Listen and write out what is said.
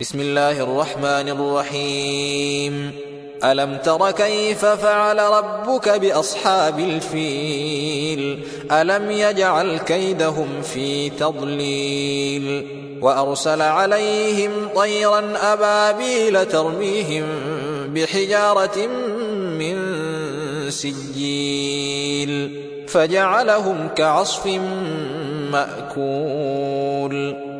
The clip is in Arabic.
بسم الله الرحمن الرحيم. ألم تر كيف فعل ربك بأصحاب الفيل؟ ألم يجعل كيدهم في تضليل وأرسل عليهم طيرا أبابيل ترميهم بحجارة من سجيل فجعلهم كعصف مأكول.